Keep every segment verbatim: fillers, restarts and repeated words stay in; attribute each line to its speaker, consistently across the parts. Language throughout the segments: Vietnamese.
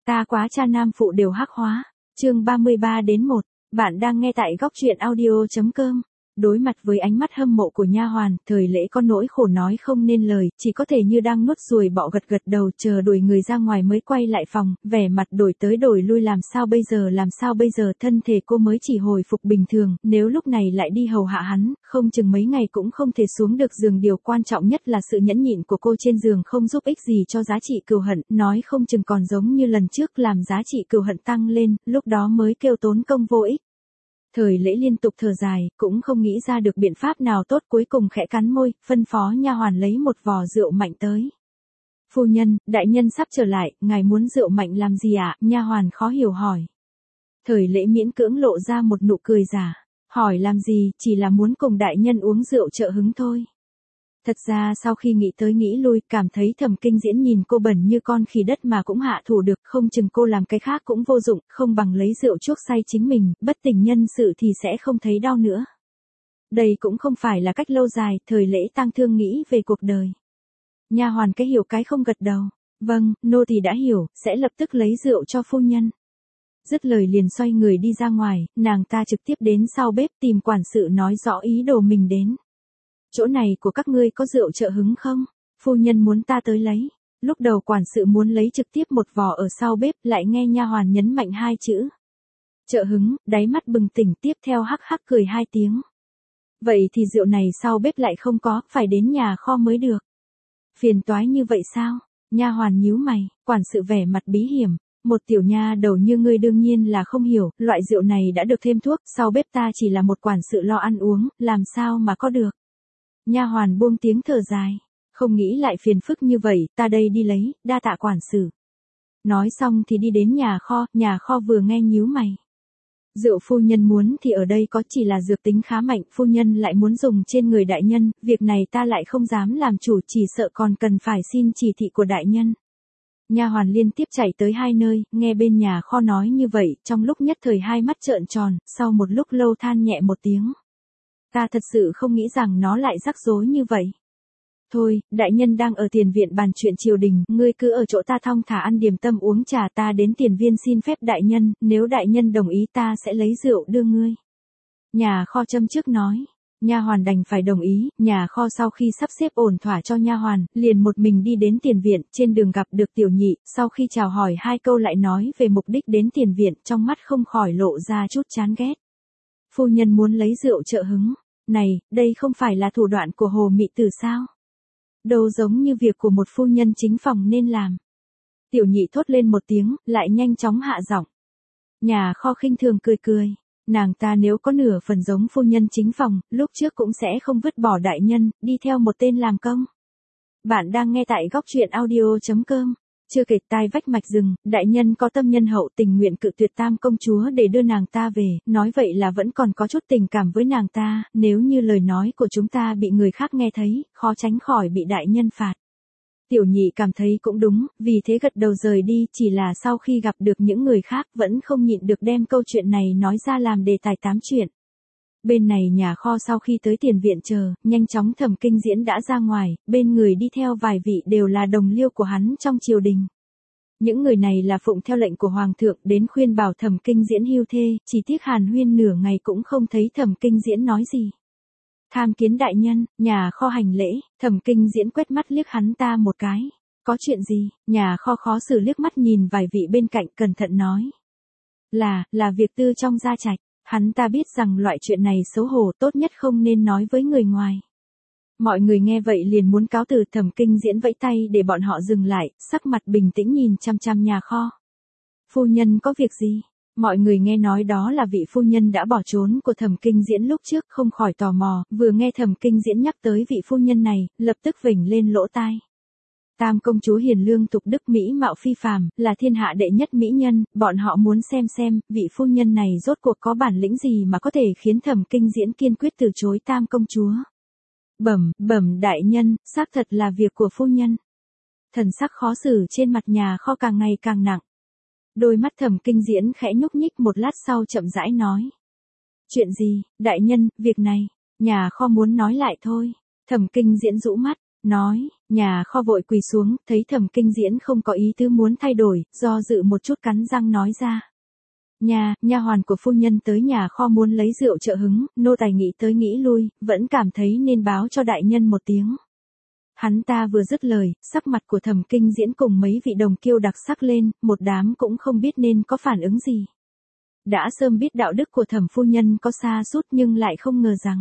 Speaker 1: Ta quá cha nam phụ đều hắc hóa. Chương ba mươi ba đến một. Bạn đang nghe tại góc truyện audio chấm com. Đối mặt với ánh mắt hâm mộ của nha hoàn, Thời Lễ có nỗi khổ nói không nên lời, chỉ có thể như đang nuốt ruồi bọ gật gật đầu chờ đuổi người ra ngoài mới quay lại phòng, vẻ mặt đổi tới đổi lui làm sao bây giờ làm sao bây giờ thân thể cô mới chỉ hồi phục bình thường, nếu lúc này lại đi hầu hạ hắn, không chừng mấy ngày cũng không thể xuống được giường điều quan trọng nhất là sự nhẫn nhịn của cô trên giường không giúp ích gì cho giá trị cừu hận, nói không chừng còn giống như lần trước làm giá trị cừu hận tăng lên, lúc đó mới kêu tốn công vô ích. Thời Lễ liên tục thở dài, cũng không nghĩ ra được biện pháp nào tốt, cuối cùng khẽ cắn môi, phân phó nha hoàn lấy một vò rượu mạnh tới. Phu nhân, đại nhân sắp trở lại, ngài muốn rượu mạnh làm gì ạ? Nha hoàn khó hiểu hỏi. Thời Lễ miễn cưỡng lộ ra một nụ cười giả, hỏi làm gì, chỉ là muốn cùng đại nhân uống rượu trợ hứng thôi. Thật ra sau khi nghĩ tới nghĩ lui, cảm thấy Thẩm Kinh Diễn nhìn cô bẩn như con khỉ đất mà cũng hạ thủ được, không chừng cô làm cái khác cũng vô dụng, không bằng lấy rượu chuốc say chính mình, bất tỉnh nhân sự thì sẽ không thấy đau nữa. Đây cũng không phải là cách lâu dài, Thời Lễ tang thương nghĩ về cuộc đời. Nha hoàn cái hiểu cái không gật đầu. Vâng, nô tỳ đã hiểu, sẽ lập tức lấy rượu cho phu nhân. Dứt lời liền xoay người đi ra ngoài, nàng ta trực tiếp đến sau bếp tìm quản sự nói rõ ý đồ mình đến. Chỗ này của các ngươi có rượu trợ hứng không? Phu nhân muốn ta tới lấy. Lúc đầu quản sự muốn lấy trực tiếp một vò ở sau bếp, lại nghe nha hoàn nhấn mạnh hai chữ. Trợ hứng, đáy mắt bừng tỉnh, tiếp theo hắc hắc cười hai tiếng. Vậy thì rượu này sau bếp lại không có, phải đến nhà kho mới được. Phiền toái như vậy sao? Nha hoàn nhíu mày, quản sự vẻ mặt bí hiểm. Một tiểu nha đầu như ngươi đương nhiên là không hiểu, loại rượu này đã được thêm thuốc, sau bếp ta chỉ là một quản sự lo ăn uống, làm sao mà có được. Nha hoàn buông tiếng thở dài, không nghĩ lại phiền phức như vậy, ta đây đi lấy, đa tạ quản sự. Nói xong thì đi đến nhà kho, nhà kho vừa nghe nhíu mày. Rượu phu nhân muốn thì ở đây có, chỉ là dược tính khá mạnh, phu nhân lại muốn dùng trên người đại nhân, việc này ta lại không dám làm chủ, chỉ sợ còn cần phải xin chỉ thị của đại nhân. Nha hoàn liên tiếp chạy tới hai nơi, nghe bên nhà kho nói như vậy, trong lúc nhất thời hai mắt trợn tròn, sau một lúc lâu than nhẹ một tiếng. Ta thật sự không nghĩ rằng nó lại rắc rối như vậy. Thôi, đại nhân đang ở tiền viện bàn chuyện triều đình, ngươi cứ ở chỗ ta thong thả ăn điểm tâm uống trà, ta đến tiền viên xin phép đại nhân, nếu đại nhân đồng ý ta sẽ lấy rượu đưa ngươi. Nhà kho châm trước nói. Nha hoàn đành phải đồng ý, nhà kho sau khi sắp xếp ổn thỏa cho nha hoàn, liền một mình đi đến tiền viện, trên đường gặp được tiểu nhị, sau khi chào hỏi hai câu lại nói về mục đích đến tiền viện, trong mắt không khỏi lộ ra chút chán ghét. Phu nhân muốn lấy rượu trợ hứng. Này, đây không phải là thủ đoạn của Hồ Mị Tử sao? Đâu giống như việc của một phu nhân chính phòng nên làm. Tiểu nhị thốt lên một tiếng, lại nhanh chóng hạ giọng. Nhà kho khinh thường cười cười. Nàng ta nếu có nửa phần giống phu nhân chính phòng, lúc trước cũng sẽ không vứt bỏ đại nhân, đi theo một tên làm công. Bạn đang nghe tại góc truyện audio chấm com. Chưa kể tai vách mạch rừng, đại nhân có tâm nhân hậu tình nguyện cự tuyệt Tam công chúa để đưa nàng ta về, nói vậy là vẫn còn có chút tình cảm với nàng ta, nếu như lời nói của chúng ta bị người khác nghe thấy, khó tránh khỏi bị đại nhân phạt. Tiểu nhị cảm thấy cũng đúng, vì thế gật đầu rời đi, chỉ là sau khi gặp được những người khác vẫn không nhịn được đem câu chuyện này nói ra làm đề tài tám chuyện. Bên này nhà kho sau khi tới tiền viện chờ, nhanh chóng Thẩm Kinh Diễn đã ra ngoài, bên người đi theo vài vị đều là đồng liêu của hắn trong triều đình. Những người này là phụng theo lệnh của Hoàng thượng đến khuyên bảo Thẩm Kinh Diễn hưu thê, chỉ tiếc hàn huyên nửa ngày cũng không thấy Thẩm Kinh Diễn nói gì. Tham kiến đại nhân, nhà kho hành lễ, Thẩm Kinh Diễn quét mắt liếc hắn ta một cái. Có chuyện gì? Nhà kho khó xử liếc mắt nhìn vài vị bên cạnh cẩn thận nói. Là, là việc tư trong gia trạch. Hắn ta biết rằng loại chuyện này xấu hổ, tốt nhất không nên nói với người ngoài. Mọi người nghe vậy liền muốn cáo từ, Thẩm Kinh Diễn vẫy tay để bọn họ dừng lại, sắc mặt bình tĩnh nhìn chăm chăm nhà kho. Phu nhân có việc gì? Mọi người nghe nói đó là vị phu nhân đã bỏ trốn của Thẩm Kinh Diễn lúc trước không khỏi tò mò, vừa nghe Thẩm Kinh Diễn nhắc tới vị phu nhân này, lập tức vểnh lên lỗ tai. Tam công chúa hiền lương tục đức mỹ mạo phi phàm, là thiên hạ đệ nhất mỹ nhân, bọn họ muốn xem xem, vị phu nhân này rốt cuộc có bản lĩnh gì mà có thể khiến Thẩm Kinh Diễn kiên quyết từ chối Tam công chúa. Bẩm, bẩm đại nhân, xác thật là việc của phu nhân. Thần sắc khó xử trên mặt nhà kho càng ngày càng nặng. Đôi mắt Thẩm Kinh Diễn khẽ nhúc nhích một lát sau chậm rãi nói. Chuyện gì, đại nhân, việc này, nhà kho muốn nói lại thôi. Thẩm Kinh Diễn rũ mắt. nói, nhà kho vội quỳ xuống, thấy Thẩm Kinh Diễn không có ý tứ muốn thay đổi, do dự một chút cắn răng nói ra. Nhà, nha hoàn của phu nhân tới nhà kho muốn lấy rượu trợ hứng, nô tài nghĩ tới nghĩ lui, vẫn cảm thấy nên báo cho đại nhân một tiếng. Hắn ta vừa dứt lời, sắc mặt của Thẩm Kinh Diễn cùng mấy vị đồng kiêu đặc sắc lên, một đám cũng không biết nên có phản ứng gì. Đã sớm biết đạo đức của Thẩm phu nhân có sa sút nhưng lại không ngờ rằng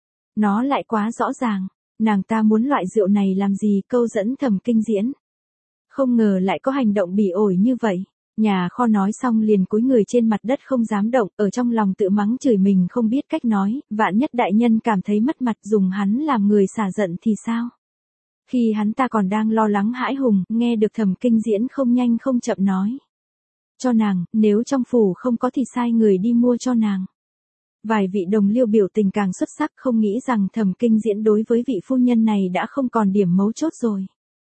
Speaker 1: nó lại quá rõ ràng. Nàng ta muốn loại rượu này làm gì câu dẫn Thẩm Kinh Diễn. Không ngờ lại có hành động bỉ ổi như vậy. Nhà kho nói xong liền cúi người trên mặt đất không dám động, ở trong lòng tự mắng chửi mình không biết cách nói, vạn nhất đại nhân cảm thấy mất mặt dùng hắn làm người xả giận thì sao? Khi hắn ta còn đang lo lắng hãi hùng, nghe được Thẩm Kinh Diễn không nhanh không chậm nói. Cho nàng, nếu trong phủ không có thì sai người đi mua cho nàng. Vài vị đồng liêu biểu tình càng xuất sắc không nghĩ rằng Thẩm Kinh Diễn đối với vị phu nhân này đã không còn điểm mấu chốt rồi.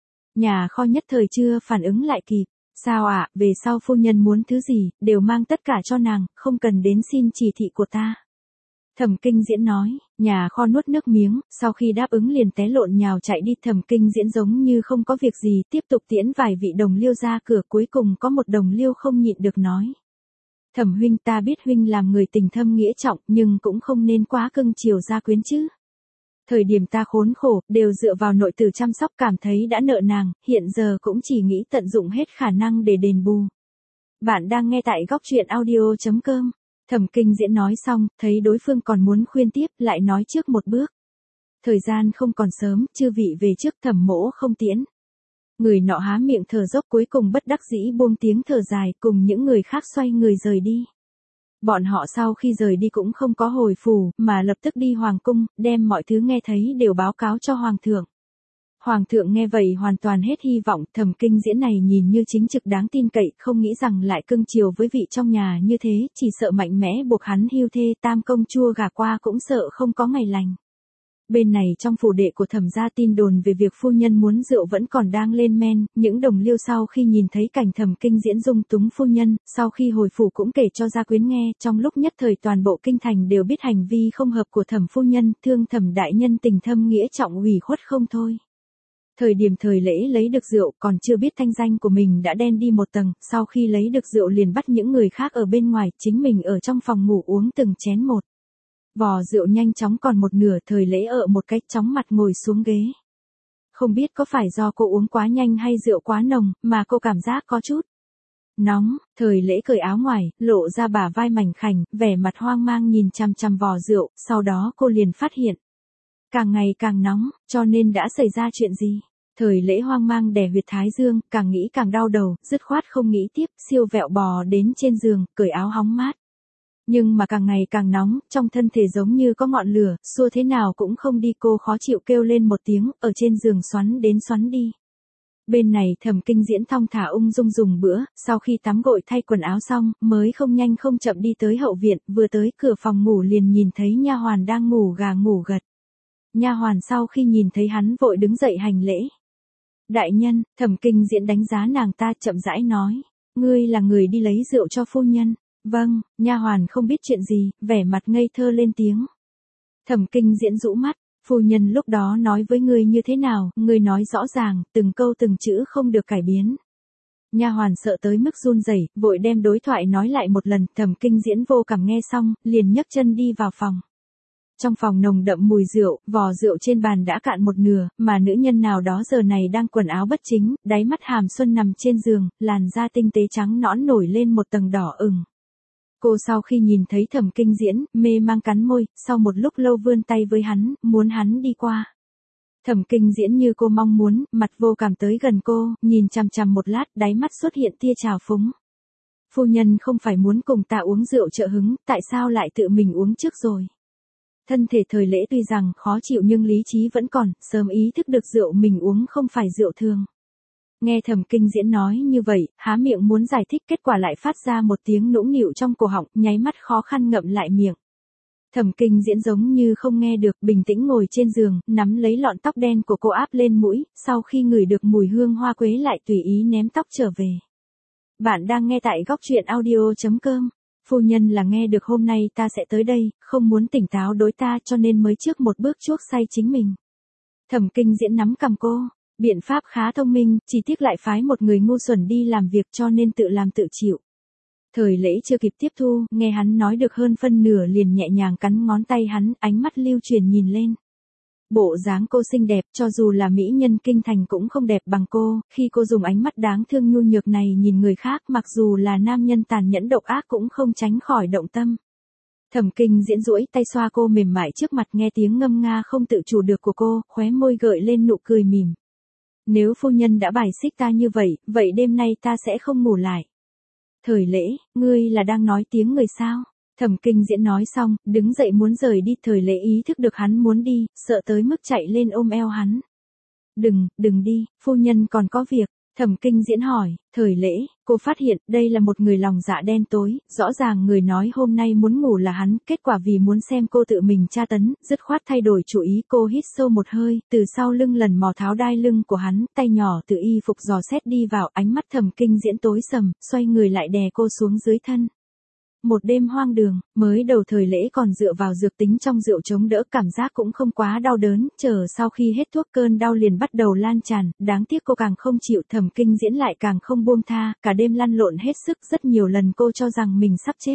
Speaker 1: Nhà kho nhất thời chưa phản ứng lại kịp. Sao ạ, à, về sau phu nhân muốn thứ gì, đều mang tất cả cho nàng, không cần đến xin chỉ thị của ta. Thẩm Kinh Diễn nói, nhà kho nuốt nước miếng, sau khi đáp ứng liền té lộn nhào chạy đi. Thẩm Kinh Diễn giống như không có việc gì, tiếp tục tiễn vài vị đồng liêu ra cửa. Cuối cùng có một đồng liêu không nhịn được nói. Thẩm huynh, ta biết huynh làm người tình thâm nghĩa trọng, nhưng cũng không nên quá cưng chiều gia quyến chứ. Thời điểm ta khốn khổ, đều dựa vào nội tử chăm sóc, cảm thấy đã nợ nàng, hiện giờ cũng chỉ nghĩ tận dụng hết khả năng để đền bù. Bạn đang nghe tại góc truyện audio chấm com. Thẩm Kinh Diễn nói xong, thấy đối phương còn muốn khuyên tiếp, lại nói trước một bước. Thời gian không còn sớm, chư vị về trước, Thẩm mỗ không tiễn. Người nọ há miệng thở dốc, cuối cùng bất đắc dĩ buông tiếng thở dài, cùng những người khác xoay người rời đi. Bọn họ sau khi rời đi cũng không có hồi phủ, mà lập tức đi hoàng cung, đem mọi thứ nghe thấy đều báo cáo cho hoàng thượng. Hoàng thượng nghe vậy hoàn toàn hết hy vọng. Thẩm Kinh Diễn này nhìn như chính trực đáng tin cậy, không nghĩ rằng lại cưng chiều với vị trong nhà như thế, chỉ sợ mạnh mẽ buộc hắn hưu thê tam công chua gà qua cũng sợ không có ngày lành. Bên này trong phủ đệ của Thẩm gia tin đồn về việc phu nhân muốn rượu vẫn còn đang lên men, những đồng liêu sau khi nhìn thấy cảnh Thẩm Kinh Diễn dung túng phu nhân, sau khi hồi phủ cũng kể cho gia quyến nghe, trong lúc nhất thời toàn bộ kinh thành đều biết hành vi không hợp của Thẩm phu nhân, thương Thẩm đại nhân tình thâm nghĩa trọng ủy khuất không thôi. Thời điểm thời lễ lấy được rượu, còn chưa biết thanh danh của mình đã đen đi một tầng, sau khi lấy được rượu liền bắt những người khác ở bên ngoài, chính mình ở trong phòng ngủ uống từng chén một. Vò rượu nhanh chóng còn một nửa, thời lễ ở một cách chóng mặt ngồi xuống ghế. Không biết có phải do cô uống quá nhanh hay rượu quá nồng, mà cô cảm giác có chút nóng. Thời lễ cởi áo ngoài, lộ ra bả vai mảnh khảnh, vẻ mặt hoang mang nhìn chằm chằm vò rượu, sau đó cô liền phát hiện. Càng ngày càng nóng, cho nên đã xảy ra chuyện gì? Thời lễ hoang mang đè huyệt thái dương, càng nghĩ càng đau đầu, dứt khoát không nghĩ tiếp, siêu vẹo bò đến trên giường, cởi áo hóng mát. Nhưng mà càng ngày càng nóng, trong thân thể giống như có ngọn lửa, xua thế nào cũng không đi, cô khó chịu kêu lên một tiếng, ở trên giường xoắn đến xoắn đi. Bên này Thẩm Kinh Diễn thong thả ung dung dùng bữa, sau khi tắm gội thay quần áo xong, mới không nhanh không chậm đi tới hậu viện, vừa tới cửa phòng ngủ liền nhìn thấy nha hoàn đang ngủ gà ngủ gật. Nha hoàn sau khi nhìn thấy hắn vội đứng dậy hành lễ. Đại nhân, Thẩm Kinh Diễn đánh giá nàng ta chậm rãi nói, ngươi là người đi lấy rượu cho phu nhân. Vâng, nha hoàn không biết chuyện gì, vẻ mặt ngây thơ lên tiếng. Thẩm Kinh Diễn rũ mắt, phu nhân lúc đó nói với ngươi như thế nào, ngươi nói rõ ràng, từng câu từng chữ không được cải biến. Nha hoàn sợ tới mức run rẩy, vội đem đối thoại nói lại một lần. Thẩm Kinh Diễn vô cảm nghe xong, liền nhấc chân đi vào phòng. Trong phòng nồng đậm mùi rượu, vò rượu trên bàn đã cạn một nửa, mà nữ nhân nào đó giờ này đang quần áo bất chính, đáy mắt hàm xuân nằm trên giường, làn da tinh tế trắng nõn nổi lên một tầng đỏ ửng. Cô sau khi nhìn thấy Thẩm Kinh Diễn, mê mang cắn môi, sau một lúc lâu vươn tay với hắn, muốn hắn đi qua. Thẩm Kinh Diễn như cô mong muốn, mặt vô cảm tới gần cô, nhìn chằm chằm một lát, đáy mắt xuất hiện tia trào phúng. Phu nhân không phải muốn cùng ta uống rượu trợ hứng, tại sao lại tự mình uống trước rồi? Thân thể thời lễ tuy rằng khó chịu nhưng lý trí vẫn còn, sớm ý thức được rượu mình uống không phải rượu thường. Nghe Thẩm Kinh Diễn nói như vậy, há miệng muốn giải thích, kết quả lại phát ra một tiếng nũng nịu trong cổ họng, nháy mắt khó khăn ngậm lại miệng. Thẩm Kinh Diễn giống như không nghe được, bình tĩnh ngồi trên giường, nắm lấy lọn tóc đen của cô áp lên mũi, sau khi ngửi được mùi hương hoa quế lại tùy ý ném tóc trở về. Bạn đang nghe tại góc truyện audio chấm com. Phu nhân là nghe được hôm nay ta sẽ tới đây, không muốn tỉnh táo đối ta cho nên mới trước một bước chuốc say chính mình. Thẩm Kinh Diễn nắm cầm cô, biện pháp khá thông minh, chỉ tiếc lại phái một người ngu xuẩn đi làm việc cho nên tự làm tự chịu. Thời Lễ chưa kịp tiếp thu, nghe hắn nói được hơn phân nửa liền nhẹ nhàng cắn ngón tay hắn, ánh mắt lưu truyền nhìn lên. Bộ dáng cô xinh đẹp, cho dù là mỹ nhân kinh thành cũng không đẹp bằng cô, khi cô dùng ánh mắt đáng thương nhu nhược này nhìn người khác, mặc dù là nam nhân tàn nhẫn độc ác cũng không tránh khỏi động tâm. Thẩm Kinh Diễn duỗi tay xoa cô mềm mại trước mặt, nghe tiếng ngâm nga không tự chủ được của cô, khóe môi gợi lên nụ cười mỉm. Nếu phu nhân đã bài xích ta như vậy, vậy đêm nay ta sẽ không ngủ lại. Thời Lễ, ngươi là đang nói tiếng người sao? Thẩm Kinh Diễn nói xong, đứng dậy muốn rời đi, Thời Lễ ý thức được hắn muốn đi, sợ tới mức chạy lên ôm eo hắn. Đừng, đừng đi, phu nhân còn có việc. Thẩm Kinh Diễn hỏi, Thời Lễ, cô phát hiện đây là một người lòng dạ đen tối, rõ ràng người nói hôm nay muốn ngủ là hắn, kết quả vì muốn xem cô tự mình tra tấn, dứt khoát thay đổi chủ ý. Cô hít sâu một hơi, từ sau lưng lần mò tháo đai lưng của hắn, tay nhỏ từ y phục dò xét đi vào, ánh mắt Thẩm Kinh Diễn tối sầm, xoay người lại đè cô xuống dưới thân. Một đêm hoang đường, mới đầu Thời Lễ còn dựa vào dược tính trong rượu chống đỡ, cảm giác cũng không quá đau đớn, chờ sau khi hết thuốc cơn đau liền bắt đầu lan tràn, đáng tiếc cô càng không chịu, Thẩm Kinh Diễn lại càng không buông tha, cả đêm lăn lộn hết sức, rất nhiều lần cô cho rằng mình sắp chết.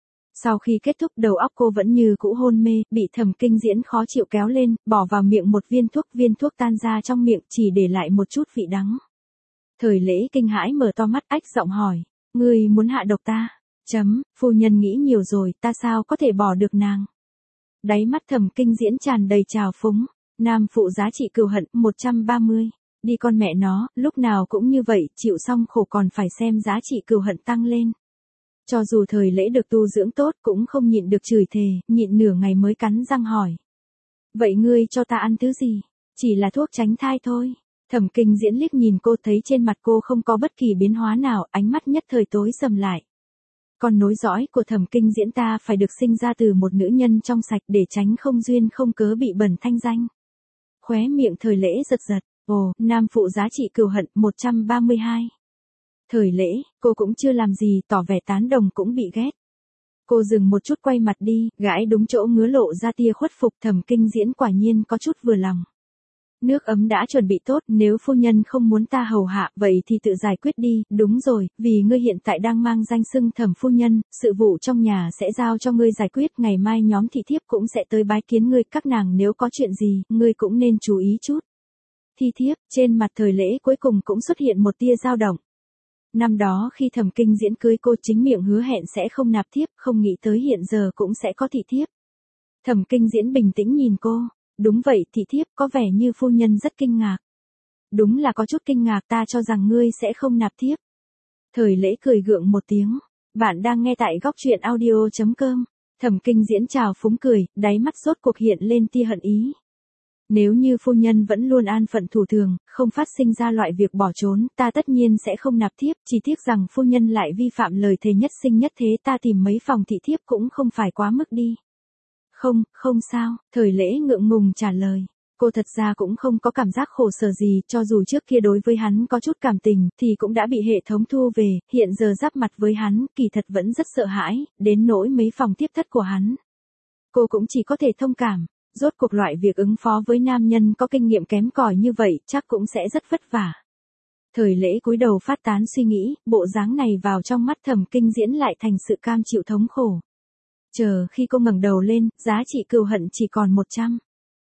Speaker 1: Sau khi kết thúc đầu óc cô vẫn như cũ hôn mê, bị Thẩm Kinh Diễn khó chịu kéo lên, bỏ vào miệng một viên thuốc, viên thuốc tan ra trong miệng, chỉ để lại một chút vị đắng. Thời Lễ kinh hãi mở to mắt, ách giọng hỏi, ngươi muốn hạ độc ta? Chấm, phu nhân nghĩ nhiều rồi, ta sao có thể bỏ được nàng. Đáy mắt Thẩm Kinh Diễn tràn đầy trào phúng, nam phụ giá trị cừu hận, một trăm ba mươi. Đi con mẹ nó, lúc nào cũng như vậy, chịu xong khổ còn phải xem giá trị cừu hận tăng lên. Cho dù Thời Lễ được tu dưỡng tốt cũng không nhịn được chửi thề, nhịn nửa ngày mới cắn răng hỏi. Vậy ngươi cho ta ăn thứ gì? Chỉ là thuốc tránh thai thôi. Thẩm Kinh Diễn liếc nhìn cô, thấy trên mặt cô không có bất kỳ biến hóa nào, ánh mắt nhất thời tối sầm lại. Con nối dõi của Thẩm Kinh Diễn ta phải được sinh ra từ một nữ nhân trong sạch để tránh không duyên không cớ bị bẩn thanh danh. Khóe miệng Thời Lễ giật giật, ồ, nam phụ giá trị cừu hận, một trăm ba mươi hai. Thời Lễ, cô cũng chưa làm gì, tỏ vẻ tán đồng cũng bị ghét. Cô dừng một chút quay mặt đi, gãi đúng chỗ ngứa lộ ra tia khuất phục, Thẩm Kinh Diễn quả nhiên có chút vừa lòng. Nước ấm đã chuẩn bị tốt, nếu phu nhân không muốn ta hầu hạ, vậy thì tự giải quyết đi, đúng rồi, vì ngươi hiện tại đang mang danh xưng Thẩm phu nhân, sự vụ trong nhà sẽ giao cho ngươi giải quyết, ngày mai nhóm thị thiếp cũng sẽ tới bái kiến ngươi, các nàng nếu có chuyện gì, ngươi cũng nên chú ý chút. Thị thiếp, trên mặt Thời Lễ cuối cùng cũng xuất hiện một tia dao động. Năm đó khi Thẩm Kinh Diễn cưới cô chính miệng hứa hẹn sẽ không nạp thiếp, không nghĩ tới hiện giờ cũng sẽ có thị thiếp. Thẩm Kinh Diễn bình tĩnh nhìn cô. Đúng vậy, thị thiếp, có vẻ như phu nhân rất kinh ngạc. Đúng là có chút kinh ngạc, ta cho rằng ngươi sẽ không nạp thiếp. Thời Lễ cười gượng một tiếng. Bạn đang nghe tại góc truyện audio chấm com. Thẩm Kinh Diễn chào phúng cười, đáy mắt rốt cuộc hiện lên tia hận ý. Nếu như phu nhân vẫn luôn an phận thủ thường, không phát sinh ra loại việc bỏ trốn, ta tất nhiên sẽ không nạp thiếp, chỉ tiếc rằng phu nhân lại vi phạm lời thề nhất sinh nhất thế, ta tìm mấy phòng thị thiếp cũng không phải quá mức đi. Không, không sao, Thời Lễ ngượng ngùng trả lời. Cô thật ra cũng không có cảm giác khổ sở gì, cho dù trước kia đối với hắn có chút cảm tình, thì cũng đã bị hệ thống thu về, hiện giờ giáp mặt với hắn, kỳ thật vẫn rất sợ hãi, đến nỗi mấy phòng tiếp thất của hắn. Cô cũng chỉ có thể thông cảm, rốt cuộc loại việc ứng phó với nam nhân có kinh nghiệm kém cỏi như vậy, chắc cũng sẽ rất vất vả. Thời Lễ cúi đầu phát tán suy nghĩ, bộ dáng này vào trong mắt Thẩm Kinh Diễn lại thành sự cam chịu thống khổ. Chờ khi cô ngẩng đầu lên, giá trị cừu hận chỉ còn một trăm.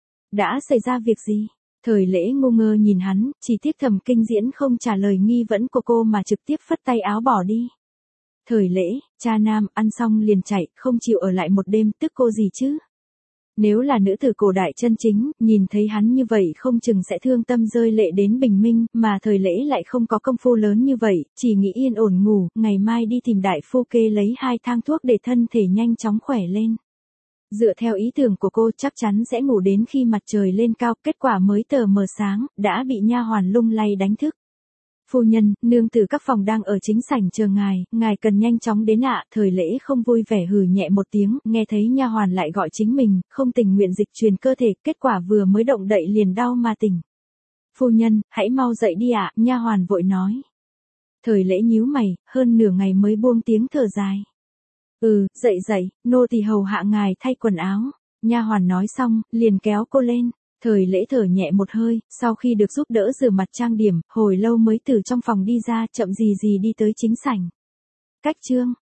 Speaker 1: Đã xảy ra việc gì? Thời Lễ ngu ngơ nhìn hắn, chỉ tiếc Thẩm Kinh Diễn không trả lời nghi vấn của cô mà trực tiếp phất tay áo bỏ đi. Thời Lễ, cha nam, ăn xong liền chạy, không chịu ở lại một đêm, tức cô gì chứ? Nếu là nữ tử cổ đại chân chính, nhìn thấy hắn như vậy không chừng sẽ thương tâm rơi lệ đến bình minh, mà Thời Lễ lại không có công phu lớn như vậy, chỉ nghĩ yên ổn ngủ, ngày mai đi tìm đại phu kê lấy hai thang thuốc để thân thể nhanh chóng khỏe lên. Dựa theo ý tưởng của cô chắc chắn sẽ ngủ đến khi mặt trời lên cao, kết quả mới tờ mờ sáng, đã bị nha hoàn lung lay đánh thức. Phu nhân, nương tử các phòng đang ở chính sảnh chờ ngài, ngài cần nhanh chóng đến ạ. Thời Lễ không vui vẻ hừ nhẹ một tiếng, nghe thấy nha hoàn lại gọi chính mình, không tình nguyện dịch truyền cơ thể, kết quả vừa mới động đậy liền đau mà tỉnh. Phu nhân, hãy mau dậy đi ạ, nha hoàn vội nói. Thời Lễ nhíu mày, hơn nửa ngày mới buông tiếng thở dài. Ừ, dậy dậy, nô tỳ hầu hạ ngài thay quần áo. Nha hoàn nói xong, liền kéo cô lên. Thời lễ thở nhẹ một hơi, sau khi được giúp đỡ rửa mặt trang điểm, hồi lâu mới từ trong phòng đi ra, chậm gì gì đi tới chính sảnh. Cách chương.